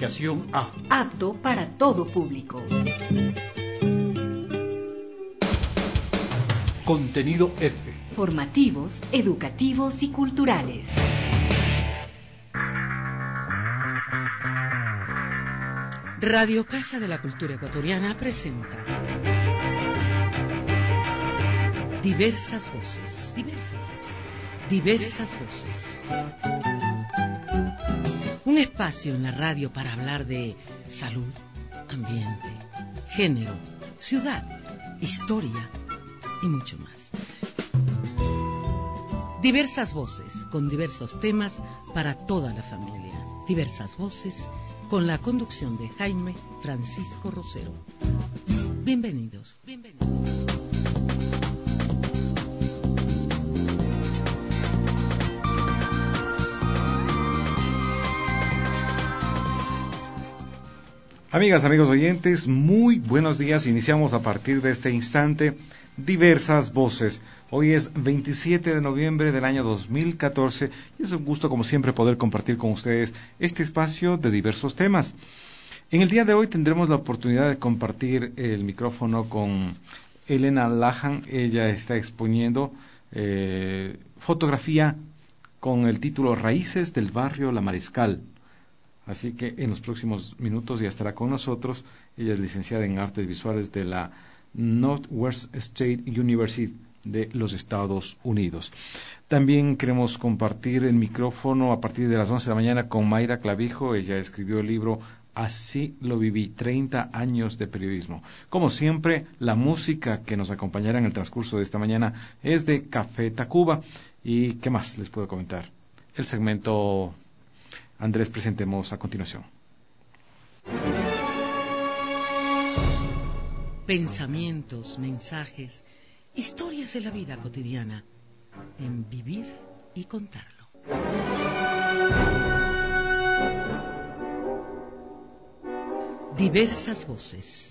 Clasificación A. Apto para todo público. Contenido F. Formativos, educativos y culturales. Radio Casa de la Cultura Ecuatoriana presenta Diversas Voces. Diversas Voces. Un espacio en la radio para hablar de salud, ambiente, género, ciudad, historia y mucho más. Diversas voces con diversos temas para toda la familia. Diversas voces con la conducción de Jaime Francisco Rosero. Bienvenidos. Amigas, amigos oyentes, muy buenos días. Iniciamos a partir de este instante Diversas Voces. Hoy es 27 de noviembre del año 2014 y es un gusto, como siempre, poder compartir con ustedes este espacio de diversos temas. En el día de hoy tendremos la oportunidad de compartir el micrófono con Elena Lajan. Ella está exponiendo fotografía con el título Raíces del Barrio La Mariscal. Así que en los próximos minutos ya estará con nosotros. Ella es licenciada en Artes Visuales de la Northwest State University de los Estados Unidos. También queremos compartir el micrófono a partir de las 11 de la mañana con Mayra Clavijo. Ella escribió el libro Así lo viví, 30 años de periodismo. Como siempre, la música que nos acompañará en el transcurso de esta mañana es de Café Tacuba. ¿Y qué más les puedo comentar? El segmento Andrés presentemos a continuación. Pensamientos, mensajes, historias de la vida cotidiana en Vivir y Contarlo. Diversas voces.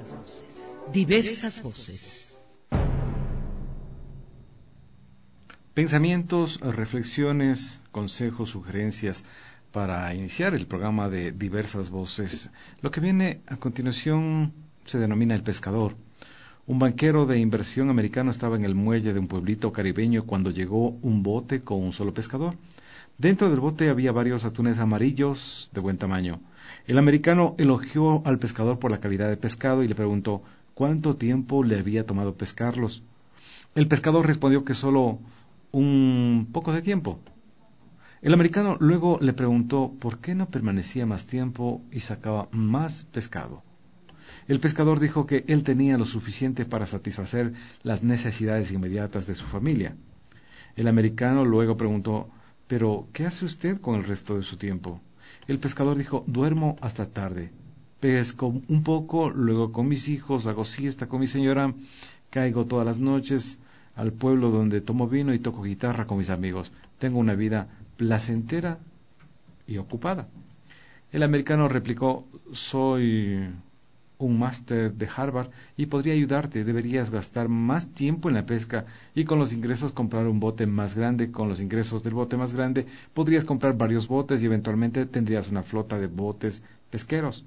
Pensamientos, reflexiones, consejos, sugerencias para iniciar el programa de Diversas Voces. Lo que viene a continuación se denomina El Pescador. Un banquero de inversión americano estaba en el muelle de un pueblito caribeño cuando llegó un bote con un solo pescador. Dentro del bote había varios atunes amarillos de buen tamaño. El americano elogió al pescador por la calidad de pescado y le preguntó cuánto tiempo le había tomado pescarlos. El pescador respondió que solo un poco de tiempo. El americano luego le preguntó por qué no permanecía más tiempo y sacaba más pescado. El pescador dijo que él tenía lo suficiente para satisfacer las necesidades inmediatas de su familia. El americano luego preguntó, ¿pero qué hace usted con el resto de su tiempo? El pescador dijo, duermo hasta tarde, pesco un poco, luego con mis hijos, hago siesta con mi señora, caigo todas las noches al pueblo donde tomo vino y toco guitarra con mis amigos. Tengo una vida placentera y ocupada. El americano replicó, soy un máster de Harvard y podría ayudarte. Deberías gastar más tiempo en la pesca y con los ingresos comprar un bote más grande. Con los ingresos del bote más grande podrías comprar varios botes y eventualmente tendrías una flota de botes pesqueros.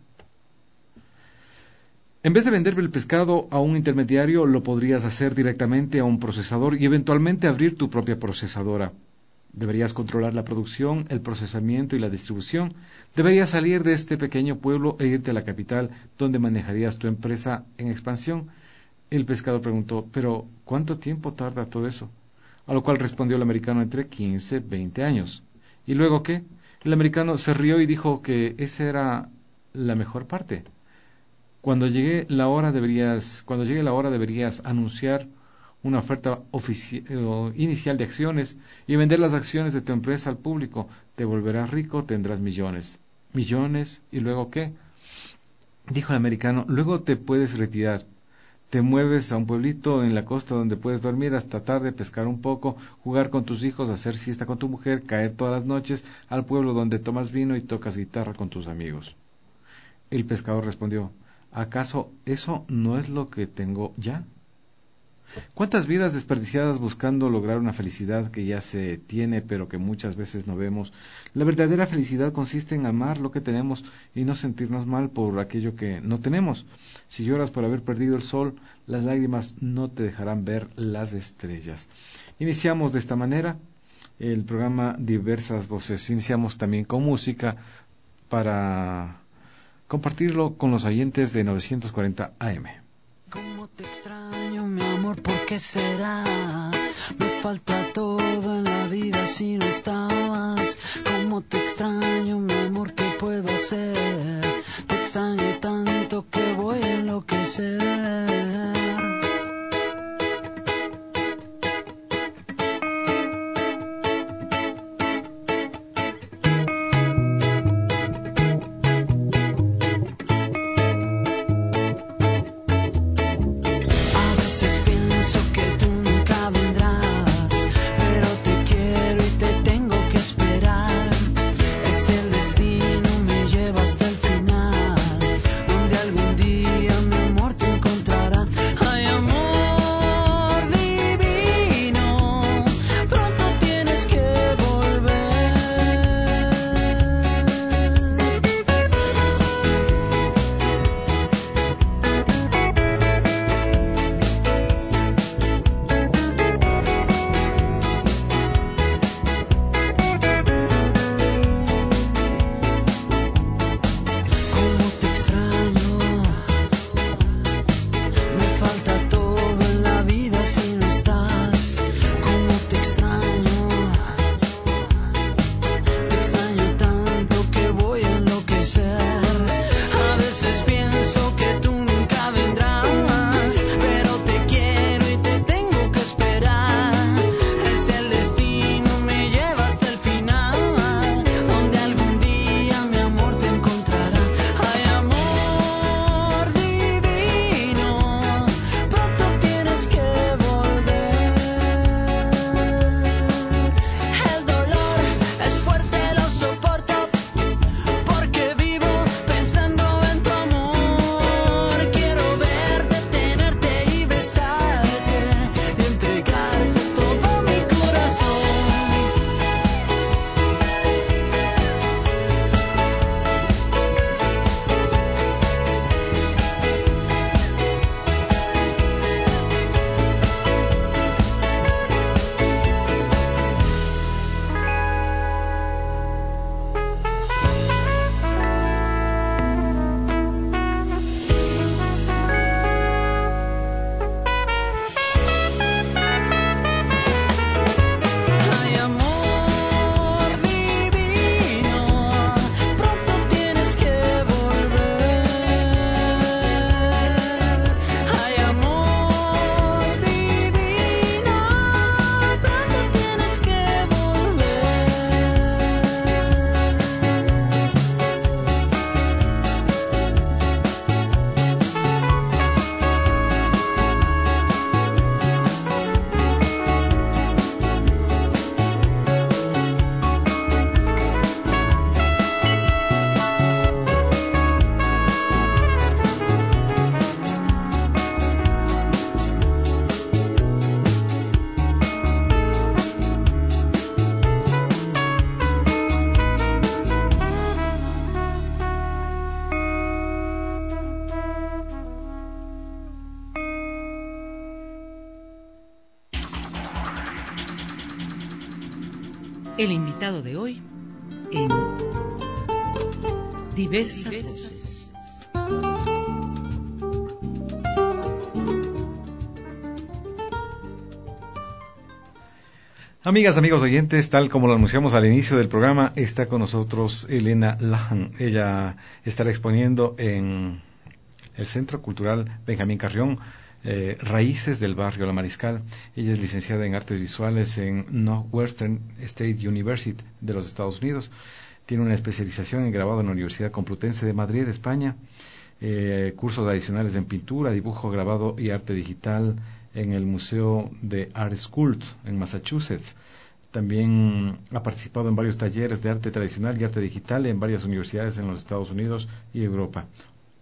En vez de vender el pescado a un intermediario, lo podrías hacer directamente a un procesador y eventualmente abrir tu propia procesadora. Deberías controlar la producción, el procesamiento y la distribución. Deberías salir de este pequeño pueblo e irte a la capital, donde manejarías tu empresa en expansión. El pescador preguntó, ¿pero cuánto tiempo tarda todo eso? A lo cual respondió el americano, entre 15, 20 años. ¿Y luego qué? El americano se rió y dijo que esa era la mejor parte. Cuando llegue la hora deberías anunciar una oferta inicial de acciones y vender las acciones de tu empresa al público. Te volverás rico, tendrás millones. ¿Millones? ¿Y luego qué? Dijo el americano, luego te puedes retirar. Te mueves a un pueblito en la costa donde puedes dormir hasta tarde, pescar un poco, jugar con tus hijos, hacer siesta con tu mujer, caer todas las noches al pueblo donde tomas vino y tocas guitarra con tus amigos. El pescador respondió, ¿acaso eso no es lo que tengo ya? ¿Cuántas vidas desperdiciadas buscando lograr una felicidad que ya se tiene, pero que muchas veces no vemos? La verdadera felicidad consiste en amar lo que tenemos y no sentirnos mal por aquello que no tenemos. Si lloras por haber perdido el sol, las lágrimas no te dejarán ver las estrellas. Iniciamos de esta manera el programa Diversas Voces. Iniciamos también con música para compartirlo con los oyentes de 940 AM. Cómo te extraño, mi amor, ¿por qué será? Me falta todo en la vida si no estabas. Cómo te extraño, mi amor, ¿qué puedo hacer? Te extraño tanto que voy a enloquecer. El invitado de hoy en Diversas Voces. Amigas, amigos oyentes, tal como lo anunciamos al inicio del programa, está con nosotros Elena Lahan. Ella estará exponiendo en el Centro Cultural Benjamín Carrión, Raíces del Barrio La Mariscal. Ella es licenciada en Artes Visuales en Northwestern State University de los Estados Unidos. Tiene una especialización en grabado en la Universidad Complutense de Madrid, España. Cursos adicionales en pintura, dibujo, grabado y arte digital en el Museo de Art School en Massachusetts. También ha participado en varios talleres de arte tradicional y arte digital en varias universidades en los Estados Unidos y Europa.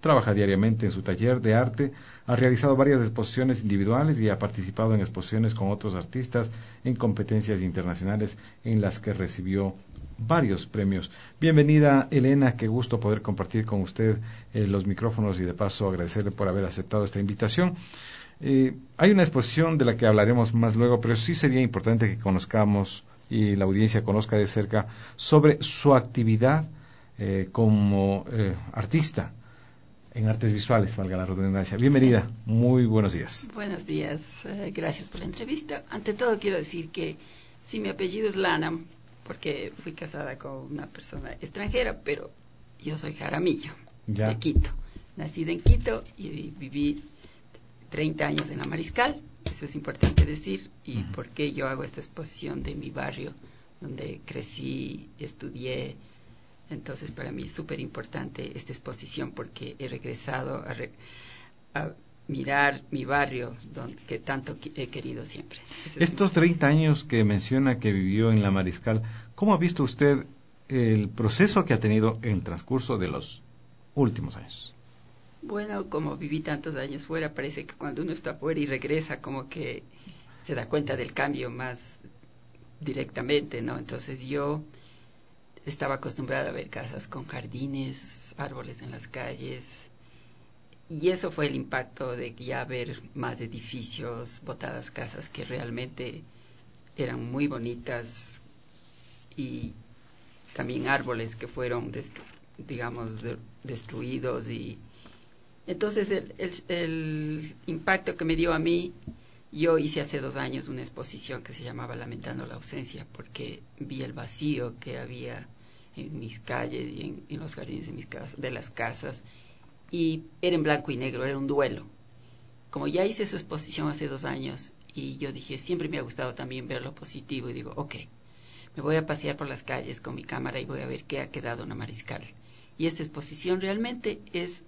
trabaja diariamente en su taller de arte, ha realizado varias exposiciones individuales y ha participado en exposiciones con otros artistas en competencias internacionales en las que recibió varios premios. Bienvenida, Elena, qué gusto poder compartir con usted los micrófonos y de paso agradecerle por haber aceptado esta invitación. Hay una exposición de la que hablaremos más luego, pero sí sería importante que conozcamos y la audiencia conozca de cerca sobre su actividad como artista en artes visuales, valga la redundancia. Bienvenida, sí. Muy buenos días. Buenos días, gracias por la entrevista. Ante todo quiero decir que sí, mi apellido es Lana, porque fui casada con una persona extranjera, pero yo soy Jaramillo, de Quito. Nacida en Quito y viví 30 años en la Mariscal, eso es importante decir, y por qué yo hago esta exposición de mi barrio, donde crecí, estudié. Entonces para mí es súper importante esta exposición porque he regresado a mirar mi barrio que tanto he querido siempre. Estos 30 años que menciona que vivió en la Mariscal, ¿cómo ha visto usted el proceso que ha tenido en el transcurso de los últimos años? Bueno, como viví tantos años fuera, parece que cuando uno está fuera y regresa como que se da cuenta del cambio más directamente, ¿no? Entonces yo estaba acostumbrada a ver casas con jardines, árboles en las calles, y eso fue el impacto de ya ver más edificios, botadas casas que realmente eran muy bonitas, y también árboles que fueron, destruidos. Y entonces el impacto que me dio a mí, yo hice hace 2 años una exposición que se llamaba Lamentando la ausencia, porque vi el vacío que había en mis calles y en los jardines de las casas, y era en blanco y negro, era un duelo. Como ya hice su exposición hace 2 años, y yo dije, siempre me ha gustado también ver lo positivo, y digo, ok, me voy a pasear por las calles con mi cámara y voy a ver qué ha quedado en la Mariscal. Y esta exposición realmente es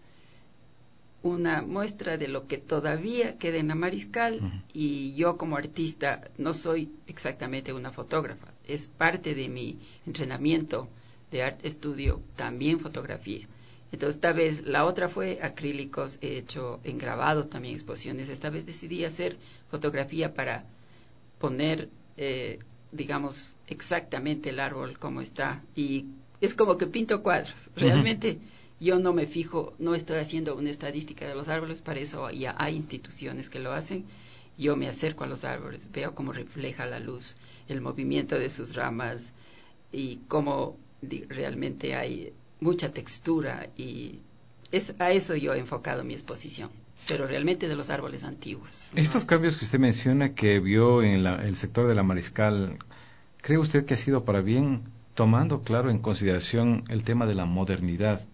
una muestra de lo que todavía queda en la Mariscal, y yo como artista no soy exactamente una fotógrafa, es parte de mi entrenamiento de arte estudio, también fotografía. Entonces esta vez, la otra fue acrílicos, he hecho en grabado también exposiciones, esta vez decidí hacer fotografía para poner, exactamente el árbol como está, y es como que pinto cuadros, realmente. Yo no me fijo, no estoy haciendo una estadística de los árboles, para eso ya hay instituciones que lo hacen. Yo me acerco a los árboles, veo cómo refleja la luz, el movimiento de sus ramas, y cómo realmente hay mucha textura, y a eso yo he enfocado mi exposición, pero realmente de los árboles antiguos. Estos cambios que usted menciona que vio en el sector de la Mariscal, ¿cree usted que ha sido para bien, tomando, claro, en consideración el tema de la modernidad?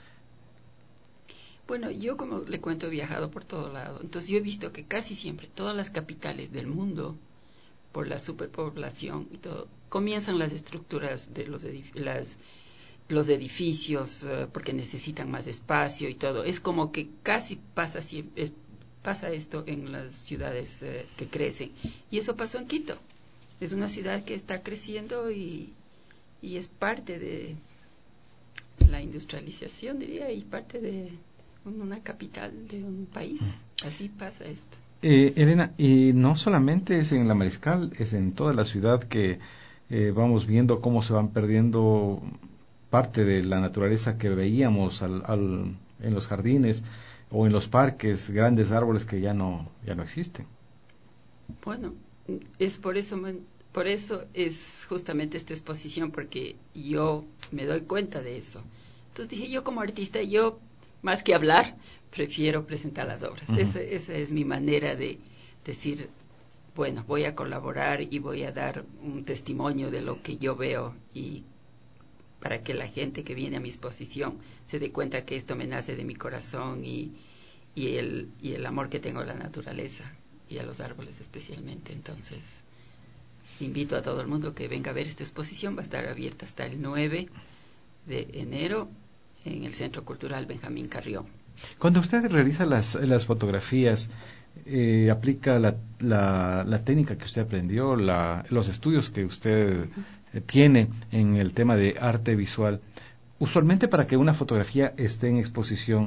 Bueno, yo como le cuento he viajado por todo lado, entonces yo he visto que casi siempre todas las capitales del mundo, por la superpoblación y todo, comienzan las estructuras de los edificios porque necesitan más espacio y todo. Es como que casi pasa esto en las ciudades que crecen, y eso pasó en Quito. Es una ciudad que está creciendo y es parte de la industrialización, diría, y parte de una capital de un país. Así pasa esto. Elena, y no solamente es en la Mariscal, es en toda la ciudad que vamos viendo cómo se van perdiendo parte de la naturaleza que veíamos en los jardines o en los parques, grandes árboles que ya no existen. Bueno, es por eso es justamente esta exposición, porque yo me doy cuenta de eso. Entonces dije, yo como artista, yo más que hablar, prefiero presentar las obras. Esa es mi manera de decir, bueno, voy a colaborar y voy a dar un testimonio de lo que yo veo, y para que la gente que viene a mi exposición se dé cuenta que esto me nace de mi corazón, y el amor que tengo a la naturaleza y a los árboles especialmente. Entonces invito a todo el mundo que venga a ver esta exposición. Va a estar abierta hasta el 9 de enero en el Centro Cultural Benjamín Carrión. Cuando usted realiza las fotografías, aplica la técnica que usted aprendió, los estudios que usted tiene en el tema de arte visual, usualmente para que una fotografía esté en exposición,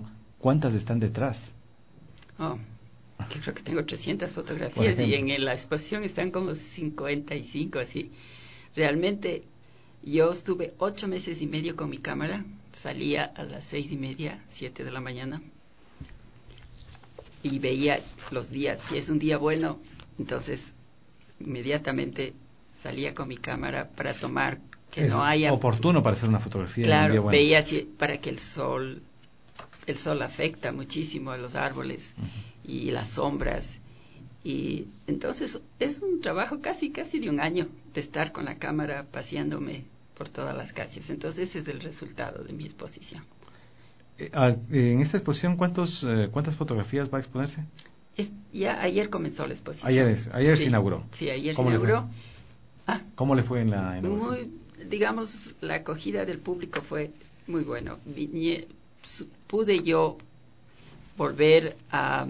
¿cuántas están detrás? Oh, yo creo que tengo 300 fotografías y en la exposición están como 55, así. Realmente yo estuve 8 meses y medio con mi cámara, salía a las 6:30, 7 de la mañana y veía los días. Si es un día bueno, entonces inmediatamente salía con mi cámara para tomar que es no haya... oportuno para hacer una fotografía. Claro, en un día bueno. veía para que el sol afecta muchísimo a los árboles y las sombras. Y entonces es un trabajo casi de un año de estar con la cámara paseándome por todas las calles. Entonces ese es el resultado de mi exposición. En esta exposición, ¿cuántas fotografías va a exponerse? Ya ayer comenzó la exposición. Ayer se inauguró. Sí, ayer se inauguró. ¿Cómo le fue en la inauguración? Digamos, la acogida del público fue muy bueno. Pude yo volver a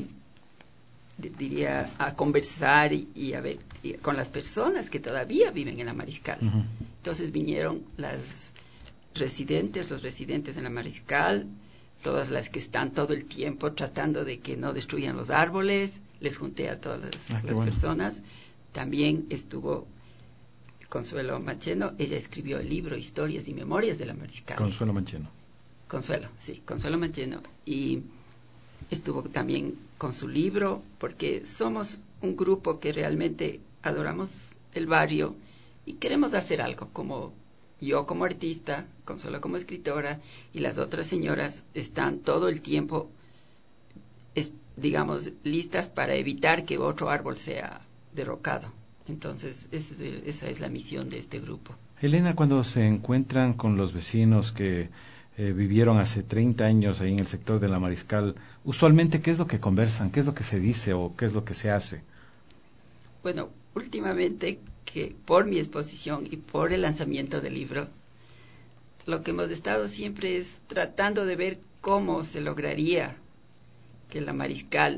conversar y a ver con las personas que todavía viven en la Mariscal. Uh-huh. Entonces vinieron los residentes en la Mariscal, todas las que están todo el tiempo tratando de que no destruyan los árboles. Les junté a todas las personas. También estuvo Consuelo Mancheno. Ella escribió el libro Historias y Memorias de la Mariscal. Consuelo Mancheno. Consuelo Mancheno. Y estuvo también con su libro, porque somos un grupo que realmente adoramos el barrio y queremos hacer algo, como yo como artista, Consuelo como escritora, y las otras señoras están todo el tiempo, listas para evitar que otro árbol sea derrocado. Entonces, esa es la misión de este grupo. Elena, cuando se encuentran con los vecinos que vivieron hace 30 años ahí en el sector de la Mariscal, usualmente, ¿qué es lo que conversan? ¿Qué es lo que se dice o qué es lo que se hace? Bueno, últimamente, que por mi exposición y por el lanzamiento del libro, lo que hemos estado siempre es tratando de ver cómo se lograría que la Mariscal,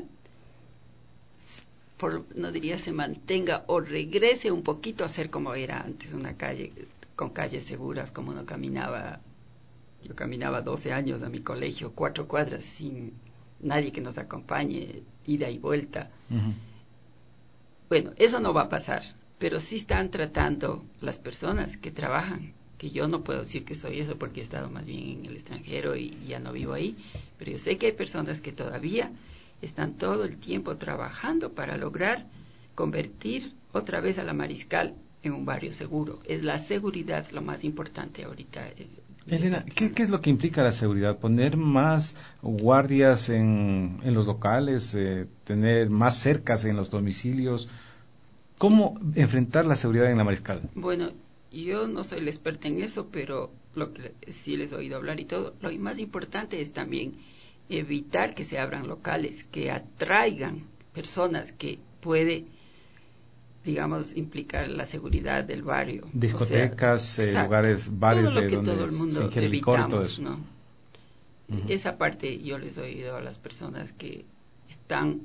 no diría se mantenga o regrese un poquito a ser como era antes, una calle con calles seguras, como uno caminaba. Yo caminaba 12 años a mi colegio, 4 cuadras, sin nadie que nos acompañe, ida y vuelta. Uh-huh. Bueno, eso no va a pasar, pero sí están tratando las personas que trabajan, que yo no puedo decir que soy eso porque he estado más bien en el extranjero y ya no vivo ahí, pero yo sé que hay personas que todavía están todo el tiempo trabajando para lograr convertir otra vez a la Mariscal en un barrio seguro. Es la seguridad lo más importante ahorita. Elena, ¿qué es lo que implica la seguridad? ¿Poner más guardias en los locales? ¿Tener más cercas en los domicilios? ¿Cómo enfrentar la seguridad en la Mariscal? Bueno, yo no soy la experta en eso, pero lo que sí les he oído hablar y todo, lo más importante es también evitar que se abran locales que atraigan personas que puede, digamos, implicar la seguridad del barrio. Discotecas, lugares, bares todo lo de que donde todo el mundo se ingiere licor y todo evitamos, eso. ¿no? Uh-huh. Esa parte yo les he oído a las personas que están,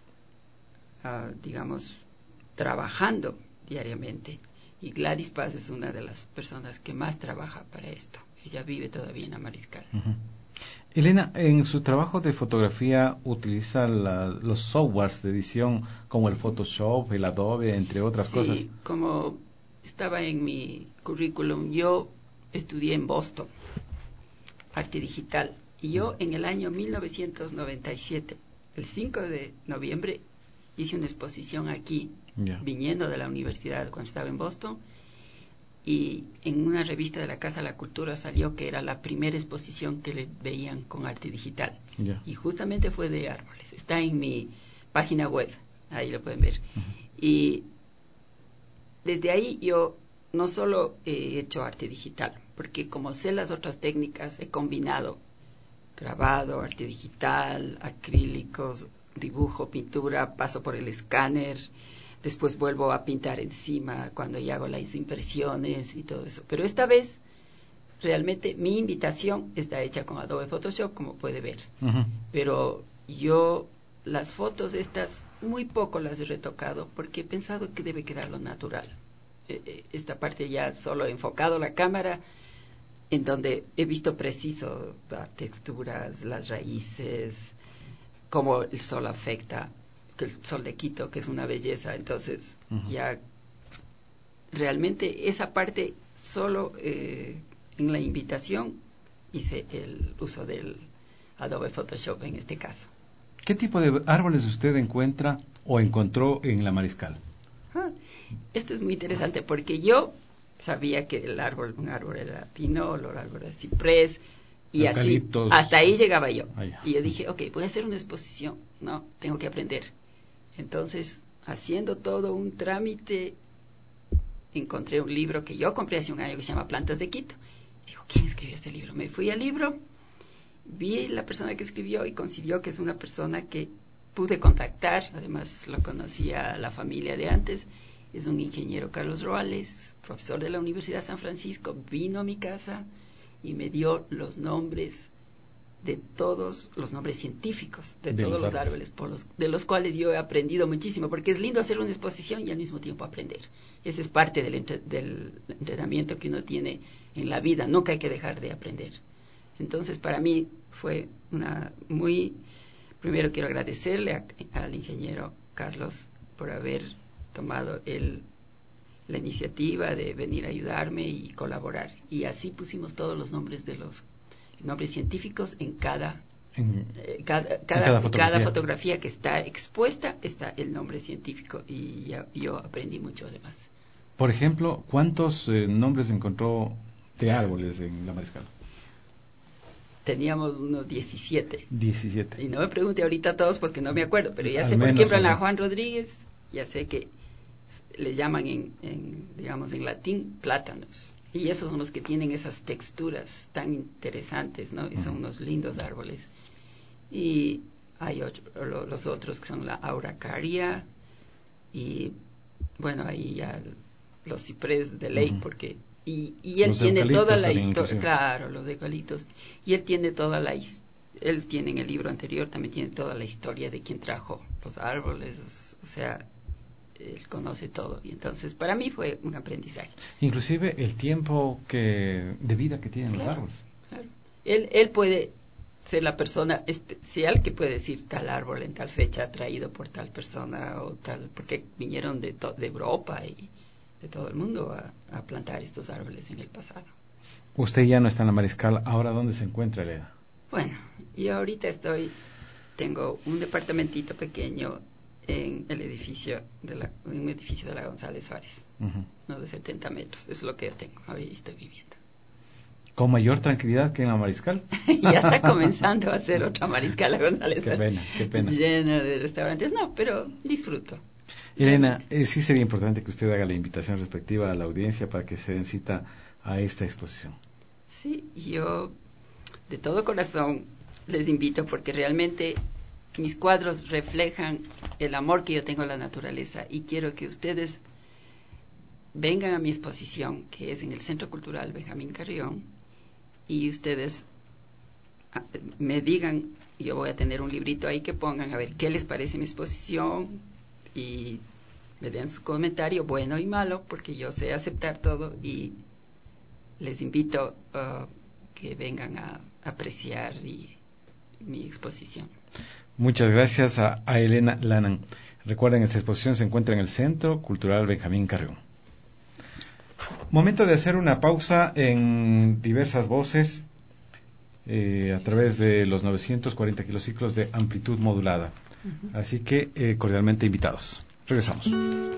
digamos, trabajando diariamente. Y Gladys Paz es una de las personas que más trabaja para esto. Ella vive todavía en la Mariscal. Uh-huh. Elena, en su trabajo de fotografía utiliza los softwares de edición como el Photoshop, el Adobe, entre otras cosas. Sí, como estaba en mi currículum, yo estudié en Boston, arte digital, y yo en el año 1997, el 5 de noviembre, hice una exposición aquí, viniendo de la universidad cuando estaba en Boston, y en una revista de la Casa de la Cultura salió que era la primera exposición que le veían con arte digital. Y justamente fue de árboles. Está en mi página web, ahí lo pueden ver. Uh-huh. Y desde ahí yo no solo he hecho arte digital, porque como sé las otras técnicas, he combinado grabado, arte digital, acrílicos, dibujo, pintura, paso por el escáner. Después vuelvo a pintar encima cuando ya hago las impresiones y todo eso. Pero esta vez, realmente, mi invitación está hecha con Adobe Photoshop, como puede ver. Uh-huh. Pero yo, las fotos estas, muy poco las he retocado, porque he pensado que debe quedar lo natural. Esta parte ya solo he enfocado la cámara en donde he visto preciso las texturas, las raíces, cómo el sol afecta, que el sol de Quito, que es una belleza. Entonces, ya realmente esa parte solo en la invitación hice el uso del Adobe Photoshop en este caso. ¿Qué tipo de árboles usted encuentra o encontró en La Mariscal? Esto es muy interesante porque yo sabía que un árbol era pinol, un árbol era ciprés, y eucaliptos. Así, hasta ahí llegaba yo. Allá. Y yo dije, ok, voy a hacer una exposición, no, tengo que aprender. Entonces, haciendo todo un trámite, encontré un libro que yo compré hace un año que se llama Plantas de Quito. Digo, ¿quién escribió este libro? Me fui al libro, vi la persona que escribió y concibió que es una persona que pude contactar, además lo conocía la familia de antes, es un ingeniero Carlos Roales, profesor de la Universidad de San Francisco, vino a mi casa y me dio los nombres de todos los nombres científicos de todos los árboles de los cuales yo he aprendido muchísimo, porque es lindo hacer una exposición y al mismo tiempo aprender. Ese es parte del entrenamiento que uno tiene en la vida, nunca hay que dejar de aprender. Entonces, para mí fue primero quiero agradecerle al ingeniero Carlos por haber tomado la iniciativa de venir a ayudarme y colaborar. Y así pusimos todos los nombres de los nombres científicos en cada fotografía que está expuesta, está el nombre científico, y yo aprendí mucho además. Por ejemplo, ¿cuántos nombres encontró de árboles en La Mariscal? Teníamos unos 17. 17. Y no me pregunte ahorita todos porque no me acuerdo, pero ya sé, por ejemplo, en la Juan Rodríguez, ya sé que les llaman en latín plátanos. Y esos son los que tienen esas texturas tan interesantes, ¿no? Y son unos lindos árboles. Y hay los otros que son la auracaria y, bueno, ahí ya los ciprés de ley, porque... Y él tiene toda la historia, claro, los eucaliptos. Y él tiene él tiene en el libro anterior, también tiene toda la historia de quién trajo los árboles, o sea... él conoce todo, y entonces para mí fue un aprendizaje. Inclusive el tiempo de vida que tienen los árboles. Claro. Él puede ser la persona especial que puede decir tal árbol en tal fecha traído por tal persona o tal, porque vinieron de Europa y de todo el mundo a plantar estos árboles en el pasado. Usted ya no está en La Mariscal, ¿ahora dónde se encuentra, Elena? Bueno, yo ahorita tengo un departamentito pequeño en un edificio de la González Suárez, no de 70 metros, es lo que yo tengo, ahí estoy viviendo. ¿Con mayor tranquilidad que en La Mariscal? Ya está comenzando a hacer otra Mariscal la González Suárez. Qué pena. Llena de restaurantes, no, pero disfruto. Elena, sí sería importante que usted haga la invitación respectiva a la audiencia para que se den cita a esta exposición. Sí, yo de todo corazón les invito porque realmente... mis cuadros reflejan el amor que yo tengo a la naturaleza y quiero que ustedes vengan a mi exposición, que es en el Centro Cultural Benjamín Carrión, y ustedes me digan, yo voy a tener un librito ahí que pongan a ver qué les parece mi exposición y me den su comentario, bueno y malo, porque yo sé aceptar todo, y les invito que vengan a apreciar mi exposición. Muchas gracias a Elena Lanan. Recuerden, esta exposición se encuentra en el Centro Cultural Benjamín Carrión. Momento de hacer una pausa en diversas voces a través de los 940 kilociclos de amplitud modulada. Así que cordialmente invitados. Regresamos.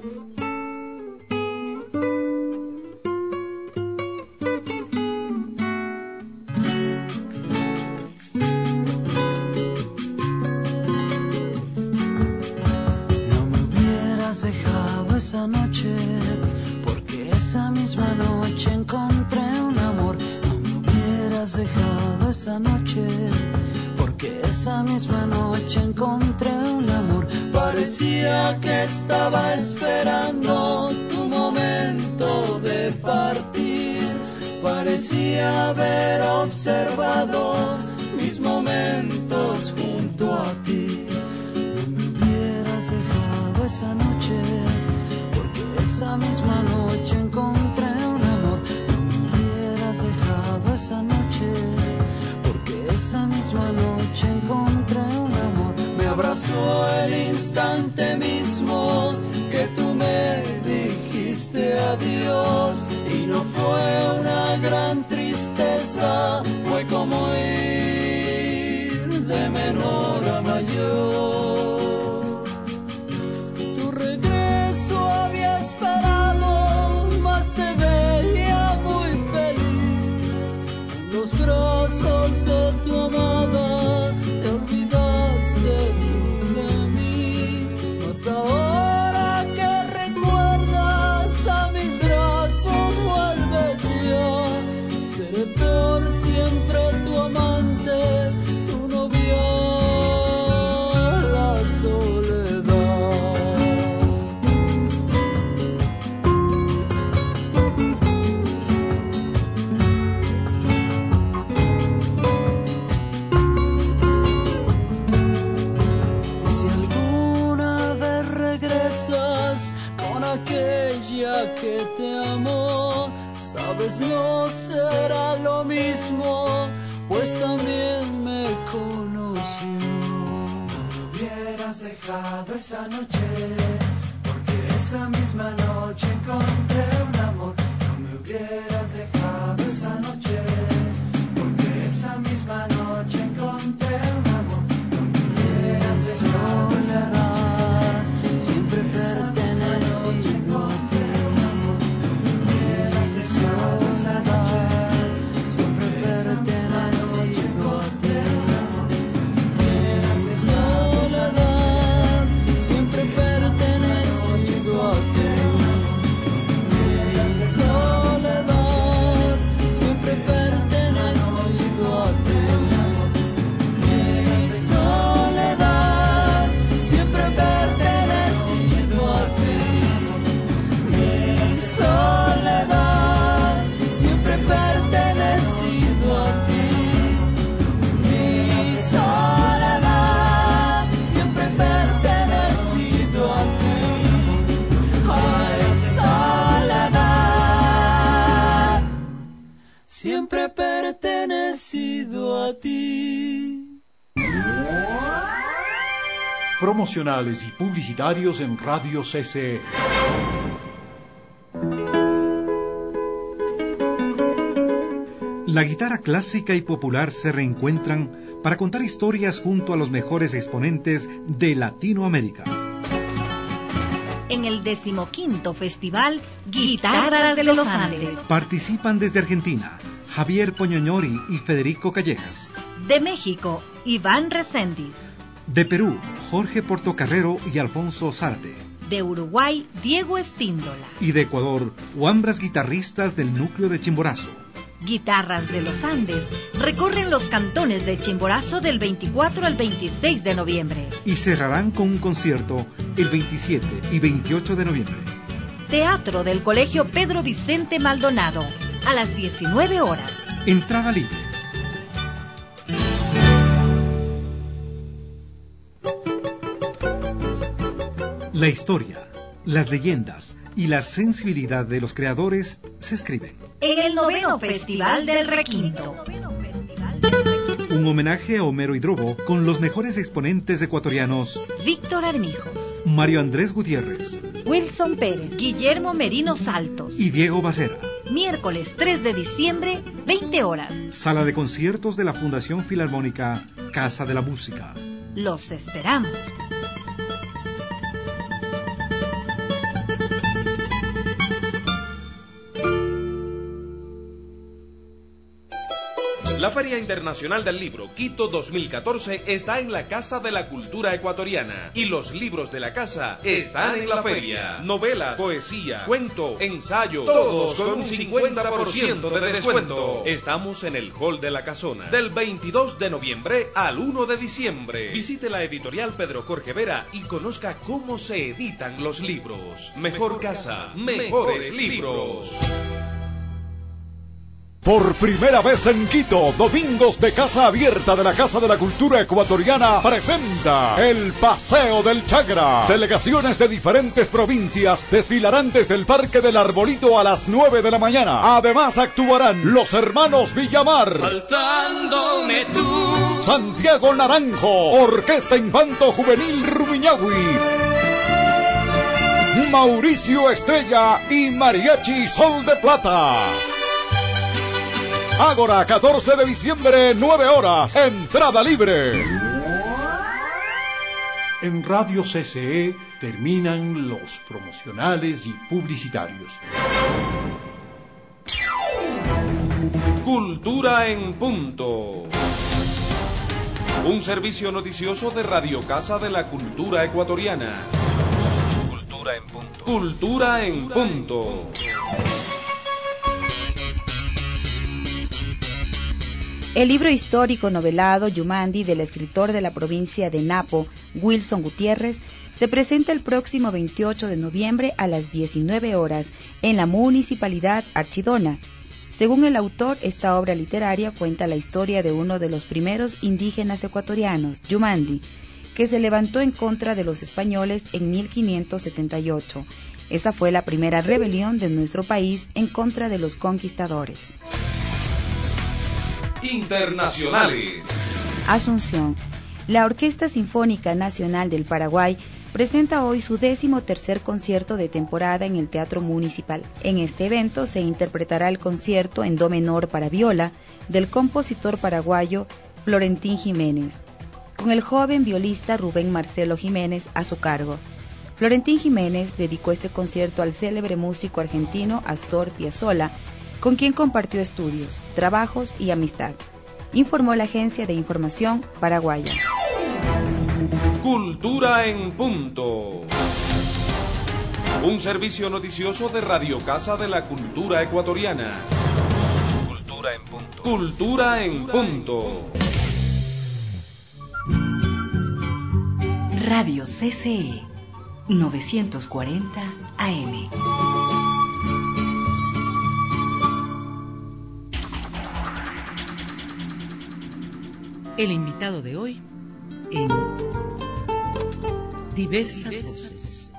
Esa noche, porque esa misma noche encontré un amor. No me hubieras dejado esa noche, porque esa misma noche encontré un amor. Parecía que estaba esperando tu momento de partir, parecía haber observado mis momentos junto a ti. No me hubieras dejado esa noche, esa misma noche encontré un amor. No me hubieras dejado esa noche encontré un amor. Me abrazó el instante mismo que tú me dijiste adiós. Y no fue una gran tristeza, fue como ir de menor a mayor. Tu regreso había esperado, mas te veía muy feliz. En los brazos de tu amada te olvidaste tú de mí. Mas ahora que recuerdas a mis brazos vuelves ya. Seré por siempre tu amante, tu novia, la soledad. Si alguna vez regresas con aquella que te amó, sabes no será lo mismo, pues también me conoció. No me hubieras dejado esa noche, porque esa misma noche encontré un amor. No me hubieras dejado esa noche, porque esa misma noche encontré un amor. No me hubieras dejado esa noche, siempre pertenecido a ti. Mi soledad, siempre pertenecido a ti. Mi soledad, siempre pertenecido a ti. Mi soledad, siempre pertenecido a ti. Mi soledad, siempre pertenecido a ti. Mi soledad, siempre pertenecido a ti. Mi soledad, siempre pertenecido a ti. Ay, soledad, siempre pertenecido a ti. Promocionales y publicitarios en Radio CC. La guitarra clásica y popular se reencuentran para contar historias junto a los mejores exponentes de Latinoamérica. En el 15º Festival Guitarras de los Andes. Participan desde Argentina Javier Poñoñori y Federico Callejas. De México, Iván Reséndiz. De Perú, Jorge Portocarrero y Alfonso Zárate. De Uruguay, Diego Espíndola. Y de Ecuador, Huambras guitarristas del núcleo de Chimborazo. Guitarras de los Andes recorren los cantones de Chimborazo del 24 al 26 de noviembre. Y cerrarán con un concierto el 27 y 28 de noviembre. Teatro del Colegio Pedro Vicente Maldonado, a las 19 horas. Entrada libre. La historia, las leyendas y la sensibilidad de los creadores se escriben en el 9º Festival del Requinto. Un homenaje a Homero Hidrobo con los mejores exponentes ecuatorianos: Víctor Armijos, Mario Andrés Gutiérrez, Wilson Pérez, Guillermo Merino Saltos y Diego Barrera. Miércoles 3 de diciembre, 20 horas. Sala de conciertos de la Fundación Filarmónica Casa de la Música. Los esperamos. La Feria Internacional del Libro Quito 2014 está en la Casa de la Cultura Ecuatoriana y los libros de la casa están en la feria. Novelas, poesía, cuento, ensayo, todos con un 50% de descuento. Estamos en el Hall de la Casona del 22 de noviembre al 1 de diciembre. Visite la editorial Pedro Jorge Vera y conozca cómo se editan los libros. Mejor casa, mejores libros. Por primera vez en Quito, Domingos de Casa Abierta de la Casa de la Cultura Ecuatoriana presenta el Paseo del Chagra. Delegaciones de diferentes provincias desfilarán desde el Parque del Arbolito a las 9 de la mañana. Además actuarán los hermanos Villamar, faltándome tú, Santiago Naranjo, Orquesta Infanto Juvenil Rumiñahui, Mauricio Estrella y Mariachi Sol de Plata. Ágora, 14 de diciembre, 9 horas, entrada libre. En Radio CCE terminan los promocionales y publicitarios. Cultura en punto. Un servicio noticioso de Radio Casa de la Cultura Ecuatoriana. Cultura en punto. Cultura en punto. El libro histórico novelado Yumandi del escritor de la provincia de Napo, Wilson Gutiérrez, se presenta el próximo 28 de noviembre a las 19 horas en la Municipalidad Archidona. Según el autor, esta obra literaria cuenta la historia de uno de los primeros indígenas ecuatorianos, Yumandi, que se levantó en contra de los españoles en 1578. Esa fue la primera rebelión de nuestro país en contra de los conquistadores. Internacionales. Asunción. La Orquesta Sinfónica Nacional del Paraguay presenta hoy su 13º concierto de temporada en el Teatro Municipal. En este evento se interpretará el concierto en do menor para viola del compositor paraguayo Florentín Jiménez, con el joven violista Rubén Marcelo Jiménez a su cargo. Florentín Jiménez dedicó este concierto al célebre músico argentino Astor Piazzolla, con quien compartió estudios, trabajos y amistad, informó la agencia de información paraguaya. Cultura en punto. Un servicio noticioso de Radio Casa de la Cultura Ecuatoriana. Cultura en punto. Cultura en punto. Radio CCE 940 AM. El invitado de hoy en Diversas Voces.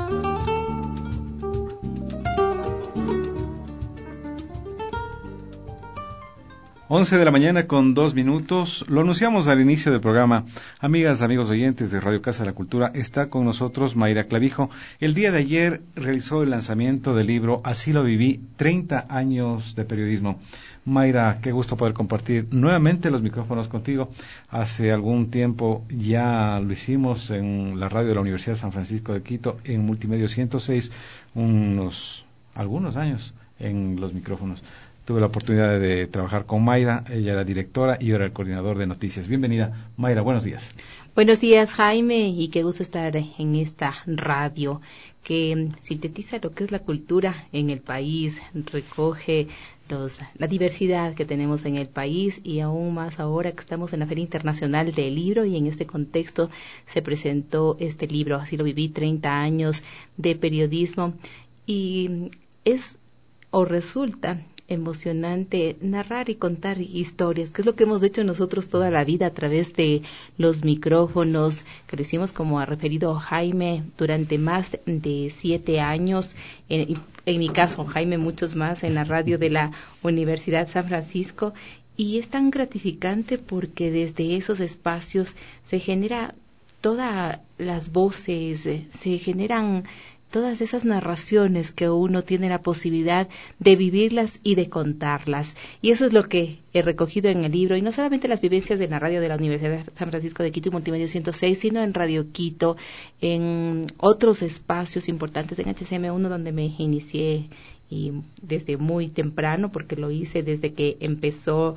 Once de la mañana con 2 minutos. Lo anunciamos al inicio del programa. Amigas, amigos oyentes de Radio Casa de la Cultura, está con nosotros Mayra Clavijo. El día de ayer realizó el lanzamiento del libro Así lo viví, 30 años de periodismo. Mayra, qué gusto poder compartir nuevamente los micrófonos contigo. Hace algún tiempo ya lo hicimos en la radio de la Universidad de San Francisco de Quito, en Multimedio 106, algunos años en los micrófonos. Tuve la oportunidad de trabajar con Mayra, ella era directora y yo era el coordinador de noticias. Bienvenida, Mayra, buenos días. Buenos días, Jaime, y qué gusto estar en esta radio que sintetiza lo que es la cultura en el país, recoge la diversidad que tenemos en el país y aún más ahora que estamos en la Feria Internacional del Libro y en este contexto se presentó este libro, Así lo viví, 30 años de periodismo y resulta emocionante narrar y contar historias, que es lo que hemos hecho nosotros toda la vida a través de los micrófonos, que lo hicimos, como ha referido Jaime, durante más de 7 años, en mi caso, Jaime, muchos más, en la radio de la Universidad San Francisco, y es tan gratificante porque desde esos espacios se genera todas las voces, se generan todas esas narraciones que uno tiene la posibilidad de vivirlas y de contarlas. Y eso es lo que he recogido en el libro, y no solamente las vivencias de la radio de la Universidad de San Francisco de Quito y Multimedia 106, sino en Radio Quito, en otros espacios importantes, en HCM1, donde me inicié y desde muy temprano, porque lo hice desde que empecé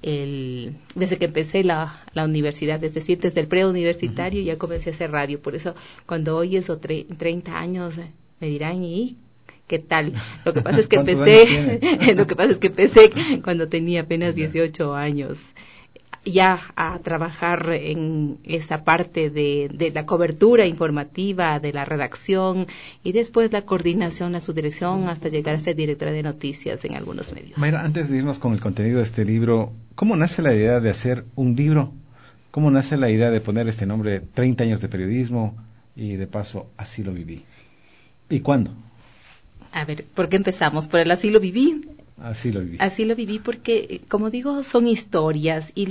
la universidad, es decir, desde el preuniversitario ya comencé a hacer radio. Por eso cuando hoy eso 30 años me dirán, ¿y qué tal? Lo que pasa es que empecé cuando tenía apenas 18 años. ya a trabajar en esa parte de la cobertura informativa, de la redacción y después la coordinación a su dirección hasta llegar a ser directora de noticias en algunos medios. Mayra, antes de irnos con el contenido de este libro, ¿cómo nace la idea de hacer un libro? ¿Cómo nace la idea de poner este nombre, 30 años de periodismo y de paso, así lo viví? ¿Y cuándo? A ver, ¿por qué empezamos? Por el así lo viví. Así lo viví. Así lo viví porque, como digo, son historias y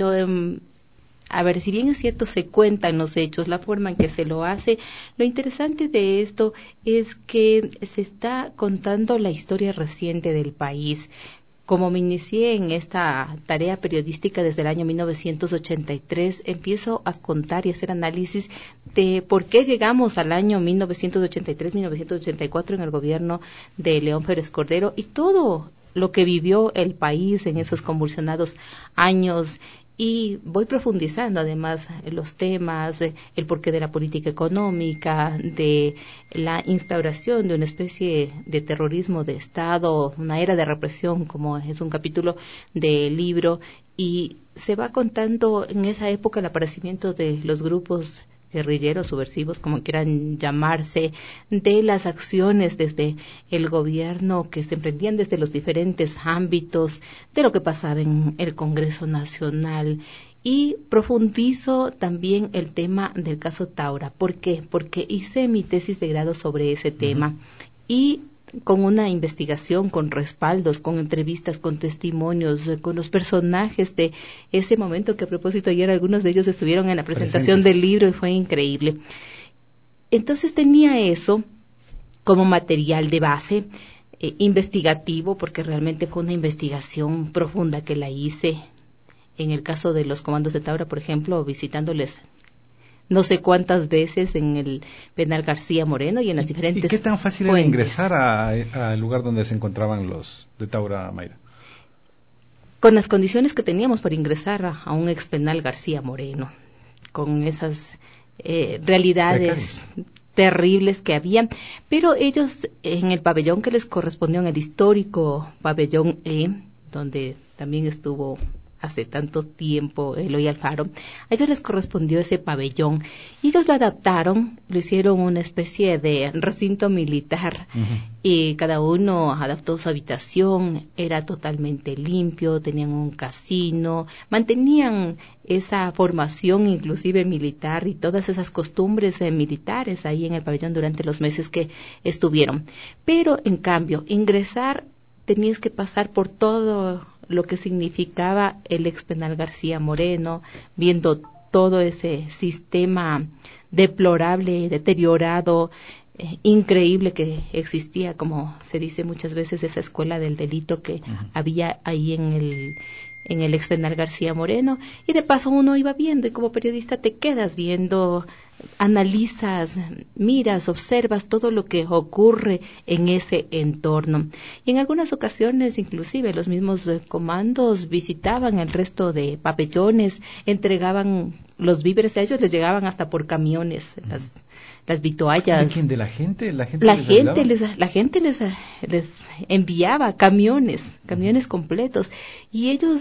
a ver, si bien es cierto, se cuentan los hechos, la forma en que se lo hace, lo interesante de esto es que se está contando la historia reciente del país. Como me inicié en esta tarea periodística desde el año 1983, empiezo a contar y hacer análisis de por qué llegamos al año 1983-1984 en el gobierno de León Férez Cordero y todo lo que vivió el país en esos convulsionados años. Y voy profundizando además los temas, el porqué de la política económica, de la instauración de una especie de terrorismo de Estado, una era de represión, como es un capítulo del libro, y se va contando en esa época el aparecimiento de los grupos guerrilleros, subversivos, como quieran llamarse, de las acciones desde el gobierno que se emprendían desde los diferentes ámbitos, de lo que pasaba en el Congreso Nacional. Y profundizo también el tema del caso Taura. ¿Por qué? Porque hice mi tesis de grado sobre ese tema. Y con una investigación, con respaldos, con entrevistas, con testimonios, con los personajes de ese momento, que a propósito ayer algunos de ellos estuvieron en la presentación del libro y fue increíble. Entonces tenía eso como material de base investigativo, porque realmente fue una investigación profunda que la hice. En el caso de los comandos de Taura, por ejemplo, visitándoles no sé cuántas veces en el penal García Moreno y en las diferentes ¿Y qué tan fácil fuentes. era ingresar al lugar donde se encontraban los de Taura, Mayra? Con las condiciones que teníamos para ingresar a un ex penal García Moreno, con esas realidades terribles que había, pero ellos en el pabellón que les correspondió, en el histórico pabellón E, donde también estuvo hace tanto tiempo Eloy Alfaro, a ellos les correspondió ese pabellón y ellos lo adaptaron, lo hicieron una especie de recinto militar y cada uno adaptó su habitación, era totalmente limpio, tenían un casino, mantenían esa formación inclusive militar y todas esas costumbres militares ahí en el pabellón durante los meses que estuvieron. Pero en cambio, ingresar tenías que pasar por todo lo que significaba el ex penal García Moreno, viendo todo ese sistema deplorable, deteriorado, increíble que existía, como se dice muchas veces, esa escuela del delito que había ahí en el ex penal García Moreno, y de paso uno iba viendo y como periodista te quedas viendo, analizas, miras, observas todo lo que ocurre en ese entorno. Y en algunas ocasiones inclusive los mismos comandos visitaban el resto de pabellones, entregaban los víveres a ellos, les llegaban hasta por camiones las vituallas. ¿De quién? ¿De la gente? La gente les enviaba camiones completos y ellos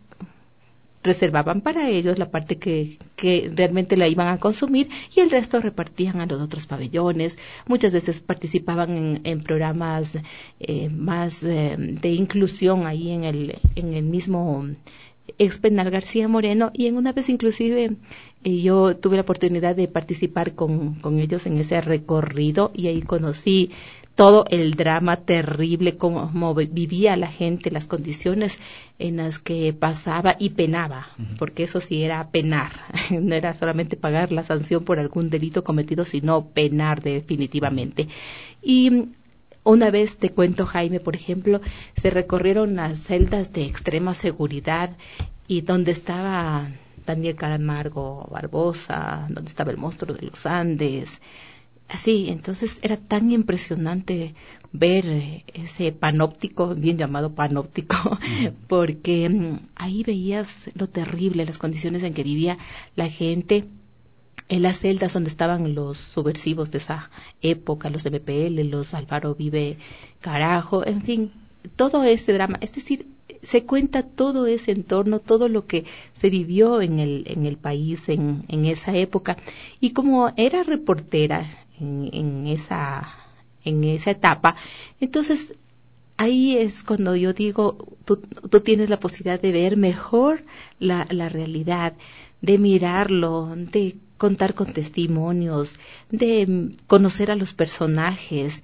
reservaban para ellos la parte que realmente la iban a consumir y el resto repartían a los otros pabellones. Muchas veces participaban en programas más de inclusión ahí en el mismo ex penal García Moreno, y en una vez inclusive yo tuve la oportunidad de participar con ellos en ese recorrido y ahí conocí todo el drama terrible, cómo vivía la gente, las condiciones en las que pasaba y penaba, porque eso sí era penar, no era solamente pagar la sanción por algún delito cometido, sino penar definitivamente. Y una vez, te cuento, Jaime, por ejemplo, se recorrieron las celdas de extrema seguridad y donde estaba Daniel Camargo Barbosa, donde estaba el monstruo de los Andes. Así, entonces era tan impresionante ver ese panóptico, bien llamado panóptico, porque ahí veías lo terrible, las condiciones en que vivía la gente, en las celdas donde estaban los subversivos de esa época, los MPL, los Alfaro Vive Carajo, en fin, todo ese drama. Es decir, se cuenta todo ese entorno, todo lo que se vivió en el país en esa época. Y como era reportera en esa etapa, entonces ahí es cuando yo digo, tú tienes la posibilidad de ver mejor la realidad, de mirarlo, de contar con testimonios, de conocer a los personajes,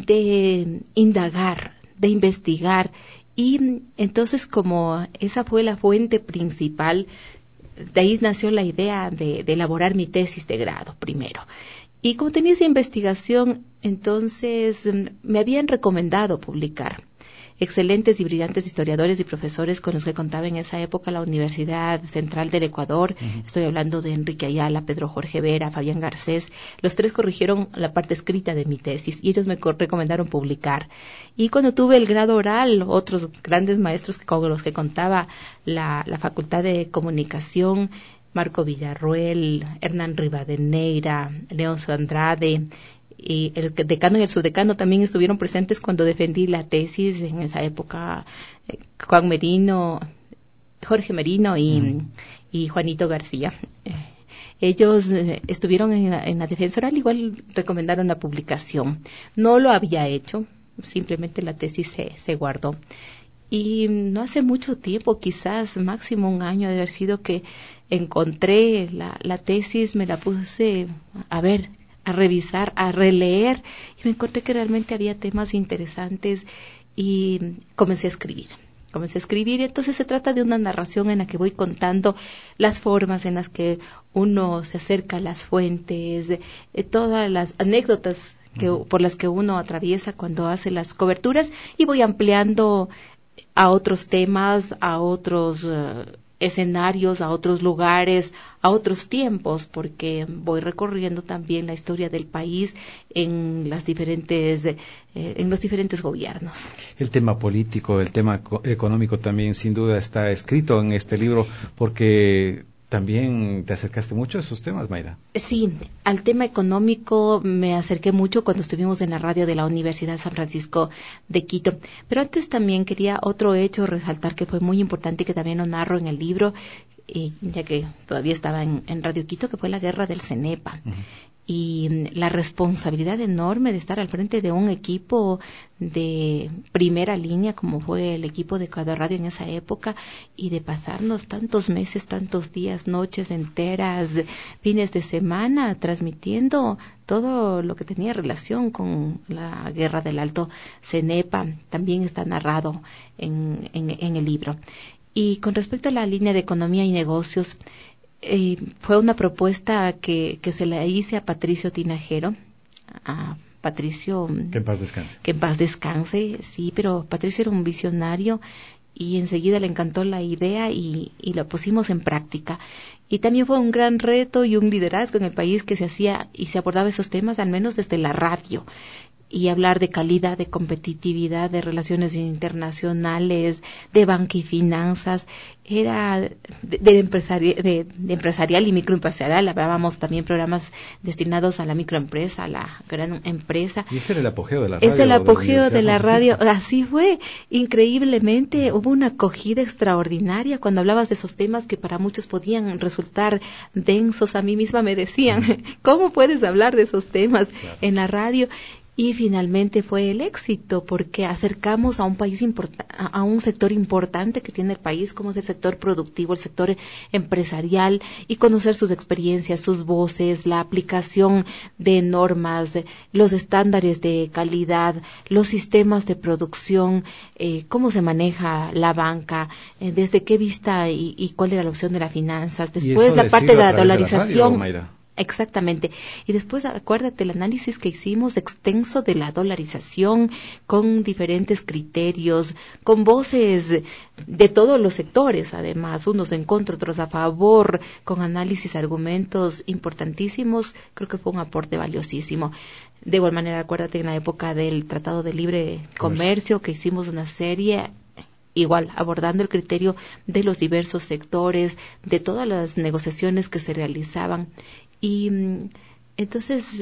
de indagar, de investigar. Y entonces, como esa fue la fuente principal, de ahí nació la idea de elaborar mi tesis de grado primero. Y como tenía esa investigación, entonces me habían recomendado publicar excelentes y brillantes historiadores y profesores con los que contaba en esa época la Universidad Central del Ecuador. Estoy hablando de Enrique Ayala, Pedro Jorge Vera, Fabián Garcés. Los tres corrigieron la parte escrita de mi tesis y ellos me recomendaron publicar. Y cuando tuve el grado oral, otros grandes maestros con los que contaba la Facultad de Comunicación, Marco Villarruel, Hernán Rivadeneira, Leoncio Andrade, y el decano y el subdecano también estuvieron presentes cuando defendí la tesis en esa época, Juan Merino, Jorge Merino y Juanito García. Ellos estuvieron en la defensa oral, igual recomendaron la publicación. No lo había hecho, simplemente la tesis se guardó. Y no hace mucho tiempo, quizás máximo un año de haber sido, que encontré la tesis, me la puse a ver, a revisar, a releer, y me encontré que realmente había temas interesantes y comencé a escribir. Entonces se trata de una narración en la que voy contando las formas en las que uno se acerca a las fuentes, todas las anécdotas por las que uno atraviesa cuando hace las coberturas, y voy ampliando a otros temas, a otros escenarios, a otros lugares, a otros tiempos, porque voy recorriendo también la historia del país en los diferentes gobiernos. El tema político, el tema económico también sin duda está escrito en este libro, porque también te acercaste mucho a esos temas, Mayra. Sí, al tema económico me acerqué mucho cuando estuvimos en la radio de la Universidad San Francisco de Quito. Pero antes también quería otro hecho resaltar que fue muy importante y que también lo narro en el libro, ya que todavía estaba en Radio Quito, que fue la guerra del CENEPA. Y la responsabilidad enorme de estar al frente de un equipo de primera línea como fue el equipo de Ecuador Radio en esa época, y de pasarnos tantos meses, tantos días, noches enteras, fines de semana transmitiendo todo lo que tenía relación con la guerra del Alto CENEPA. También está narrado en el libro. Y con respecto a la línea de economía y negocios, fue una propuesta que se la hice a Patricio Tinajero, a Patricio... Que en paz descanse. Que en paz descanse, sí, pero Patricio era un visionario y enseguida le encantó la idea y la pusimos en práctica. Y también fue un gran reto y un liderazgo en el país que se hacía y se abordaba esos temas, al menos desde la radio. Y hablar de calidad, de competitividad, de relaciones internacionales, de banca y finanzas, era de empresarial y microempresarial. Hablábamos también programas destinados a la microempresa, a la gran empresa. Y ese era el apogeo de la radio. Es el apogeo de la radio. Así fue. Increíblemente hubo una acogida extraordinaria cuando hablabas de esos temas que para muchos podían resultar densos. A mí misma me decían, ¿cómo puedes hablar de esos temas en la radio? Y finalmente fue el éxito, porque acercamos a un país a un sector importante que tiene el país, como es el sector productivo, el sector empresarial, y conocer sus experiencias, sus voces, la aplicación de normas, los estándares de calidad, los sistemas de producción, cómo se maneja la banca, desde qué vista y cuál era la opción de las finanzas. Después la parte de la dolarización. Exactamente. Y después, acuérdate, el análisis que hicimos extenso de la dolarización, con diferentes criterios, con voces de todos los sectores, además, unos en contra, otros a favor, con análisis, argumentos importantísimos. Creo que fue un aporte valiosísimo. De igual manera, acuérdate, en la época del Tratado de Libre Comercio, que hicimos una serie igual, abordando el criterio de los diversos sectores, de todas las negociaciones que se realizaban. Y entonces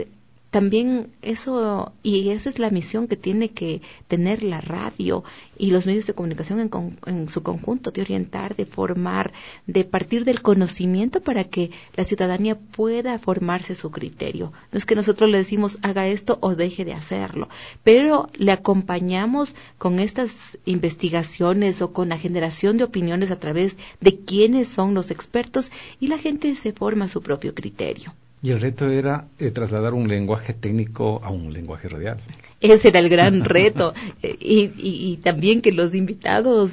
también eso, y esa es la misión que tiene que tener la radio y los medios de comunicación en su conjunto, de orientar, de formar, de partir del conocimiento para que la ciudadanía pueda formarse su criterio. No es que nosotros le decimos haga esto o deje de hacerlo, pero le acompañamos con estas investigaciones o con la generación de opiniones a través de quiénes son los expertos, y la gente se forma su propio criterio. Y el reto era trasladar un lenguaje técnico a un lenguaje radial. Ese era el gran reto. Y también que los invitados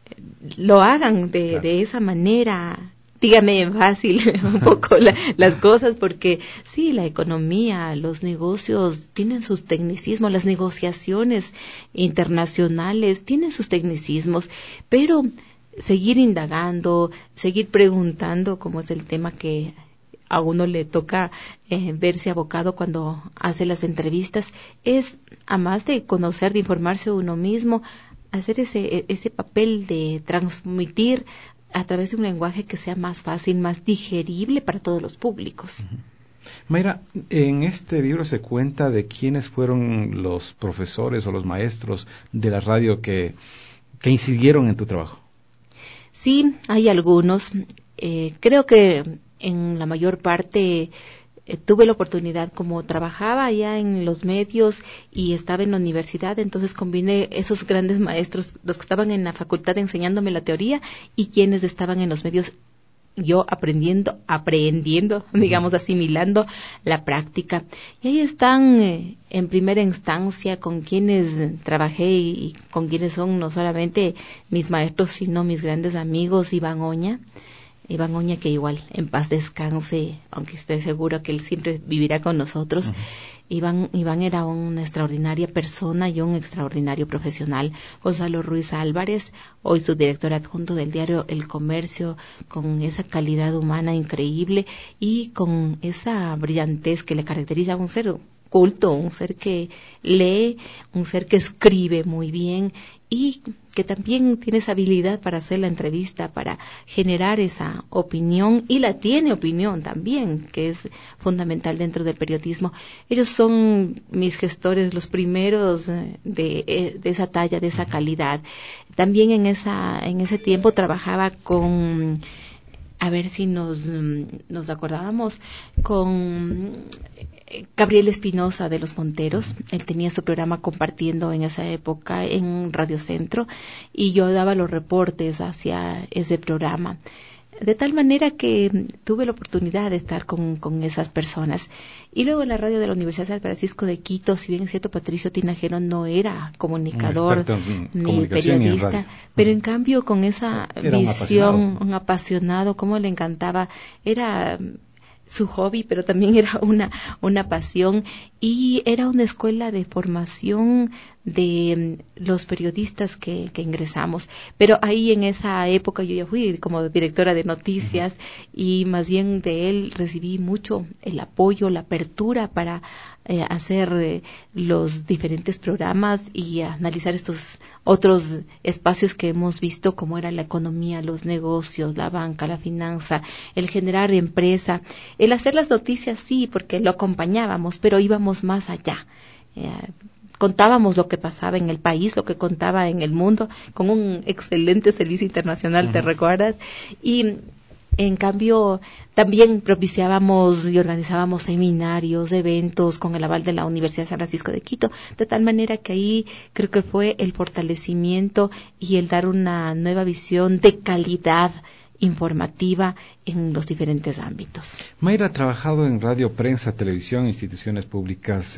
lo hagan de esa manera. Dígame fácil un poco las cosas, porque sí, la economía, los negocios tienen sus tecnicismos, las negociaciones internacionales tienen sus tecnicismos, pero seguir indagando, seguir preguntando, como es el tema que a uno le toca verse abocado cuando hace las entrevistas, es, a más de conocer, de informarse uno mismo, hacer ese papel de transmitir a través de un lenguaje que sea más fácil, más digerible para todos los públicos. Uh-huh. Mayra, en este libro se cuenta de quiénes fueron los profesores o los maestros de la radio que incidieron en tu trabajo. Sí, hay algunos. Creo que en la mayor parte tuve la oportunidad, como trabajaba allá en los medios y estaba en la universidad, entonces combiné esos grandes maestros, los que estaban en la facultad enseñándome la teoría y quienes estaban en los medios, yo aprehendiendo, digamos, asimilando la práctica. Y ahí están en primera instancia con quienes trabajé y con quienes son no solamente mis maestros, sino mis grandes amigos. Iván Oña, que igual en paz descanse, aunque estoy seguro que él siempre vivirá con nosotros. Uh-huh. Iván era una extraordinaria persona y un extraordinario profesional. Gonzalo Ruiz Álvarez, hoy subdirector adjunto del diario El Comercio, con esa calidad humana increíble y con esa brillantez que le caracteriza a un ser culto, un ser que lee, un ser que escribe muy bien y que también tiene esa habilidad para hacer la entrevista, para generar esa opinión, y la tiene opinión también, que es fundamental dentro del periodismo. Ellos son mis gestores, los primeros de esa talla, de esa calidad. También en ese tiempo trabajaba con, a ver si nos acordábamos, con Gabriel Espinosa de Los Monteros. Él tenía su programa compartiendo en esa época en Radio Centro y yo daba los reportes hacia ese programa. De tal manera que tuve la oportunidad de estar con esas personas. Y luego en la radio de la Universidad San Francisco de Quito, si bien es cierto, Patricio Tinajero no era comunicador ni periodista, pero en cambio con esa visión, un apasionado, cómo le encantaba, era su hobby, pero también era una pasión, y era una escuela de formación de los periodistas que ingresamos. Pero ahí en esa época yo ya fui como directora de noticias y más bien de él recibí mucho el apoyo, la apertura para hacer los diferentes programas y analizar estos otros espacios que hemos visto, como era la economía, los negocios, la banca, la finanza, el generar empresa, el hacer las noticias, sí, porque lo acompañábamos, pero íbamos más allá. Contábamos lo que pasaba en el país, lo que contaba en el mundo, con un excelente servicio internacional, ¿te recuerdas? Y en cambio, también propiciábamos y organizábamos seminarios, eventos con el aval de la Universidad San Francisco de Quito, de tal manera que ahí creo que fue el fortalecimiento y el dar una nueva visión de calidad informativa en los diferentes ámbitos. Mayra ha trabajado en radio, prensa, televisión, instituciones públicas,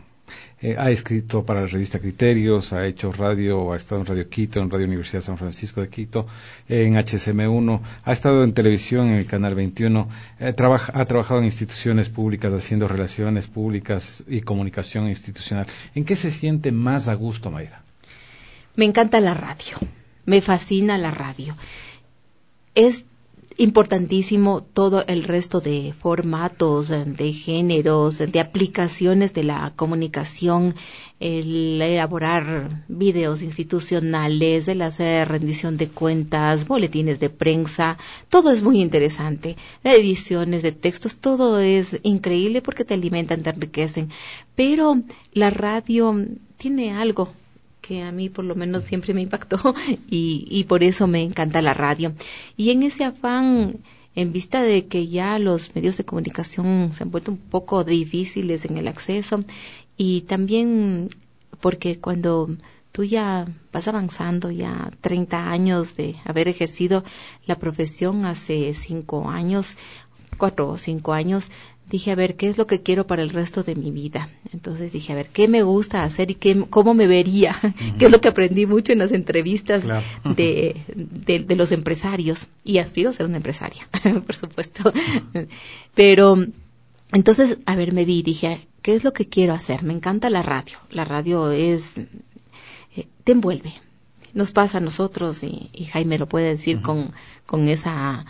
ha escrito para la revista Criterios, ha hecho radio, ha estado en Radio Quito, en Radio Universidad San Francisco de Quito, en HCM1, ha estado en televisión en el Canal 21, ha trabajado en instituciones públicas haciendo relaciones públicas y comunicación institucional. ¿En qué se siente más a gusto, Mayra? Me encanta la radio, me fascina la radio. Es importantísimo todo el resto de formatos, de géneros, de aplicaciones de la comunicación, el elaborar videos institucionales, el hacer rendición de cuentas, boletines de prensa, todo es muy interesante. Las ediciones de textos, todo es increíble porque te alimentan, te enriquecen. Pero la radio tiene algo que a mí por lo menos siempre me impactó y por eso me encanta la radio. Y en ese afán, en vista de que ya los medios de comunicación se han vuelto un poco difíciles en el acceso, y también porque cuando tú ya vas avanzando, ya 30 años de haber ejercido la profesión, hace 5 años, 4 o 5 años, dije, a ver, ¿qué es lo que quiero para el resto de mi vida? Entonces dije, a ver, ¿qué me gusta hacer y cómo me vería? Que es lo que aprendí mucho en las entrevistas de los empresarios. Y aspiro a ser una empresaria, por supuesto. Pero, entonces, a ver, me vi y dije, ¿qué es lo que quiero hacer? Me encanta la radio. La radio te envuelve. Nos pasa a nosotros, y Jaime lo puede decir, con esa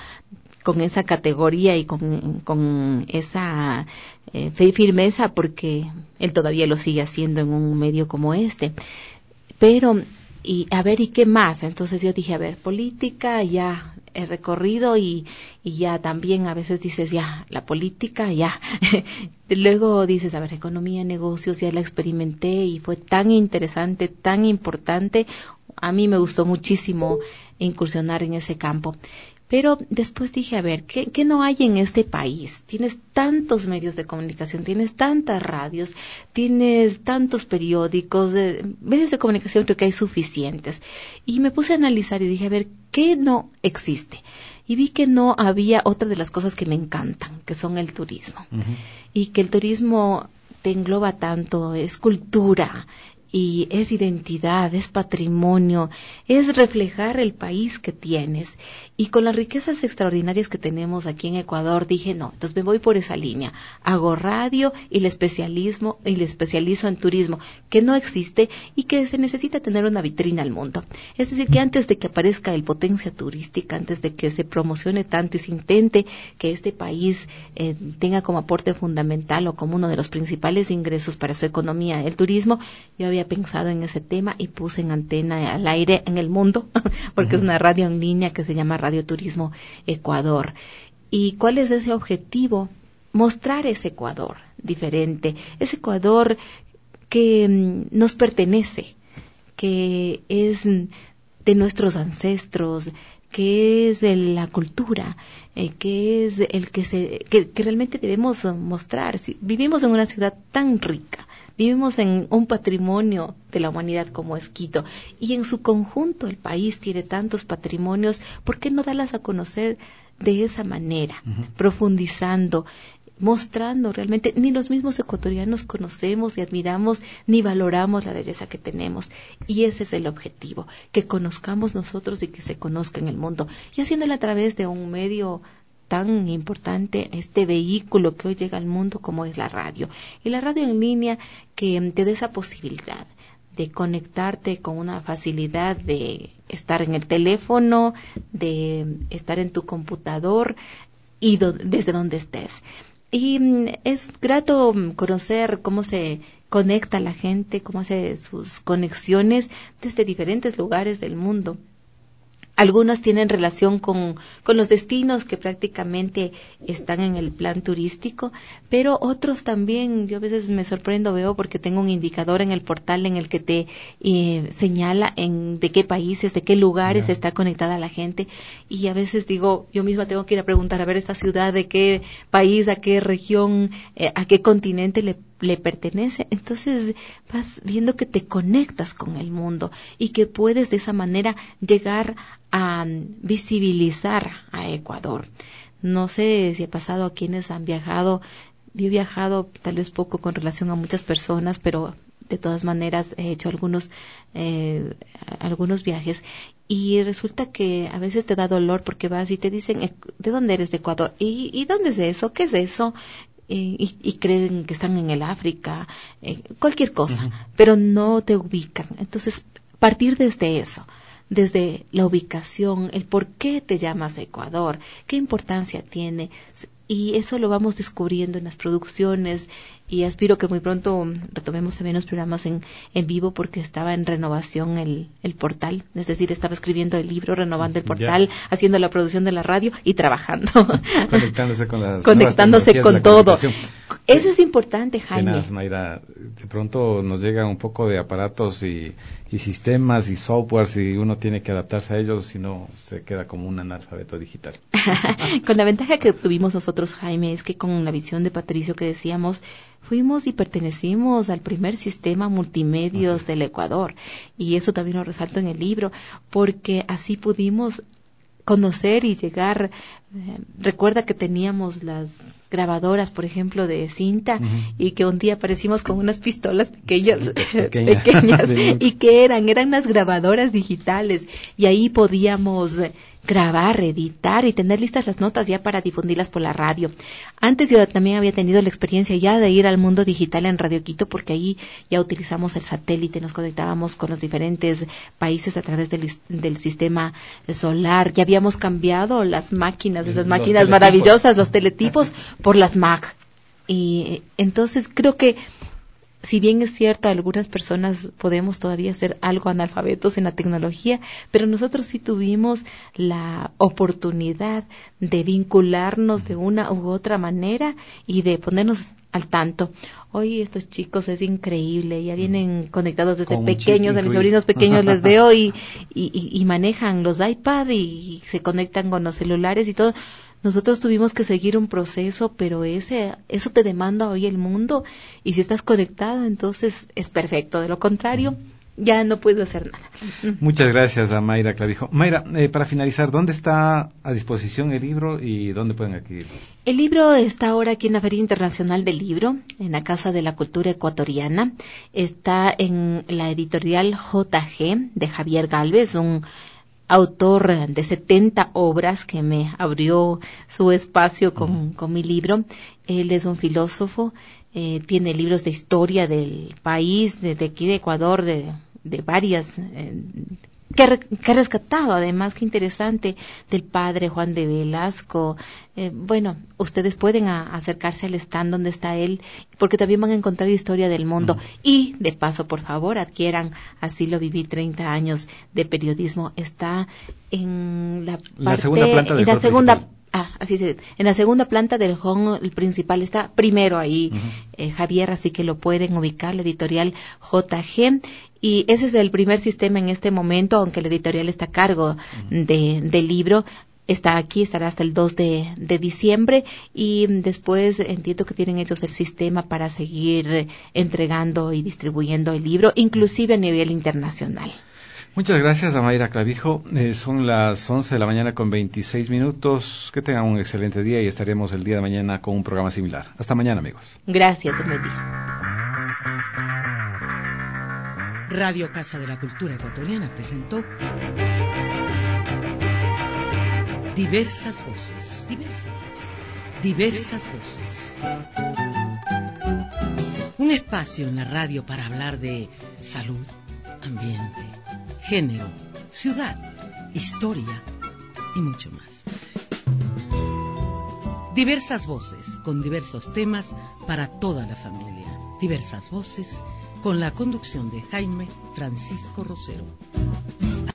categoría y con esa firmeza, porque él todavía lo sigue haciendo en un medio como este. Pero, y a ver, ¿y qué más? Entonces yo dije, a ver, política, ya he recorrido y ya también a veces dices, ya, la política, ya. Luego dices, a ver, economía, negocios, ya la experimenté y fue tan interesante, tan importante. A mí me gustó muchísimo incursionar en ese campo. Pero después dije, a ver, ¿qué no hay en este país? Tienes tantos medios de comunicación, tienes tantas radios, tienes tantos periódicos, medios de comunicación creo que hay suficientes. Y me puse a analizar y dije, a ver, ¿qué no existe? Y vi que no había otra de las cosas que me encantan, que son el turismo. Y que el turismo te engloba tanto, es cultura, y es identidad, es patrimonio, es reflejar el país que tienes. Y con las riquezas extraordinarias que tenemos aquí en Ecuador, dije, no, entonces me voy por esa línea. Hago radio y le especializo en turismo, que no existe y que se necesita tener una vitrina al mundo. Es decir, que antes de que aparezca el potencia turística, antes de que se promocione tanto y se intente que este país tenga como aporte fundamental o como uno de los principales ingresos para su economía el turismo, yo había pensado en ese tema y puse en antena al aire en el mundo, porque es una radio en línea que se llama Radio Turismo Ecuador. ¿Y cuál es ese objetivo? Mostrar ese Ecuador diferente, ese Ecuador que nos pertenece, que es de nuestros ancestros, que es de la cultura, que es el que realmente debemos mostrar. Si vivimos en una ciudad tan rica, vivimos en un patrimonio de la humanidad como es Quito, y en su conjunto el país tiene tantos patrimonios, ¿por qué no darlas a conocer de esa manera? Profundizando, mostrando realmente, ni los mismos ecuatorianos conocemos y admiramos ni valoramos la belleza que tenemos, y ese es el objetivo, que conozcamos nosotros y que se conozca en el mundo, y haciéndolo a través de un medio tan importante, este vehículo que hoy llega al mundo como es la radio. Y la radio en línea que te da esa posibilidad de conectarte con una facilidad de estar en el teléfono, de estar en tu computador y desde donde estés. Y es grato conocer cómo se conecta la gente, cómo hace sus conexiones desde diferentes lugares del mundo. Algunos tienen relación con los destinos que prácticamente están en el plan turístico, pero otros también, yo a veces me sorprendo, veo porque tengo un indicador en el portal en el que te señala de qué países, de qué lugares está conectada la gente, y a veces digo, yo misma tengo que ir a preguntar, a ver, esta ciudad, de qué país, a qué región, a qué continente le pertenece. Entonces vas viendo que te conectas con el mundo y que puedes de esa manera llegar a visibilizar a Ecuador. No sé si ha pasado a quienes han viajado. Yo he viajado tal vez poco con relación a muchas personas, pero de todas maneras he hecho algunos viajes, y resulta que a veces te da dolor porque vas y te dicen, ¿de dónde eres? De Ecuador. ¿Y dónde es eso? ¿Qué es eso? Y creen que están en el África, cualquier cosa, pero no te ubican. Entonces, partir desde eso, desde la ubicación, el por qué te llamas Ecuador, qué importancia tiene. Y eso lo vamos descubriendo en las producciones, y aspiro que muy pronto retomemos también los programas en vivo, porque estaba en renovación el portal, es decir, estaba escribiendo el libro, renovando el portal, haciendo la producción de la radio y trabajando. Conectándose con todo. Eso es importante, Jaime. Tenaz, Mayra, de pronto nos llega un poco de aparatos y sistemas y softwares, y uno tiene que adaptarse a ellos, si no se queda como un analfabeto digital. Con la ventaja que tuvimos nosotros, Jaime, es que con la visión de Patricio que decíamos, fuimos y pertenecimos al primer sistema multimedios del Ecuador, y eso también lo resalto en el libro, porque así pudimos conocer y llegar. Recuerda que teníamos las grabadoras, por ejemplo, de cinta, y que un día aparecimos con unas pistolas pequeñas y que eran las grabadoras digitales, y ahí podíamos grabar, editar y tener listas las notas ya para difundirlas por la radio. Antes yo también había tenido la experiencia ya de ir al mundo digital en Radio Quito, porque ahí ya utilizamos el satélite, nos conectábamos con los diferentes países a través del sistema solar. Ya habíamos cambiado las máquinas, esas máquinas maravillosas, los teletipos, por las Mac. Y entonces creo que, si bien es cierto, algunas personas podemos todavía ser algo analfabetos en la tecnología, pero nosotros sí tuvimos la oportunidad de vincularnos de una u otra manera y de ponernos al tanto. Hoy estos chicos es increíble, ya vienen conectados desde pequeños, a mis sobrinos pequeños les veo y manejan los iPad y se conectan con los celulares y todo. Nosotros tuvimos que seguir un proceso, pero eso te demanda hoy el mundo, y si estás conectado, entonces es perfecto. De lo contrario, ya no puedes hacer nada. Muchas gracias a Mayra Clavijo. Mayra, para finalizar, ¿dónde está a disposición el libro y dónde pueden adquirirlo? El libro está ahora aquí en la Feria Internacional del Libro, en la Casa de la Cultura Ecuatoriana. Está en la editorial JG de Javier Gálvez, un autor de 70 obras que me abrió su espacio con mi libro. Él es un filósofo, tiene libros de historia del país, de aquí de Ecuador, de varias, que ha rescatado, además, qué interesante, del padre Juan de Velasco. Bueno, ustedes pueden acercarse al stand donde está él, porque también van a encontrar historia del mundo. Y, de paso, por favor, adquieran Así lo viví, 30 años de periodismo. Está en la segunda planta del hall principal. En la segunda planta del hall principal, está primero ahí, Javier, así que lo pueden ubicar, la editorial JG. Y ese es el primer sistema en este momento, aunque la editorial está a cargo del libro. Está aquí, estará hasta el 2 de diciembre, y después entiendo que tienen ellos el sistema para seguir entregando y distribuyendo el libro, inclusive a nivel internacional. Muchas gracias a Mayra Clavijo. Son las 11 de la mañana con 26 minutos. Que tengan un excelente día, y estaremos el día de mañana con un programa similar. Hasta mañana, amigos. Gracias, buen día. Radio Casa de la Cultura Ecuatoriana presentó Diversas Voces. Diversas Voces. Un espacio en la radio para hablar de salud, ambiente, género, ciudad, historia y mucho más. Diversas Voces, con diversos temas para toda la familia. Diversas Voces, con la conducción de Jaime Francisco Rosero.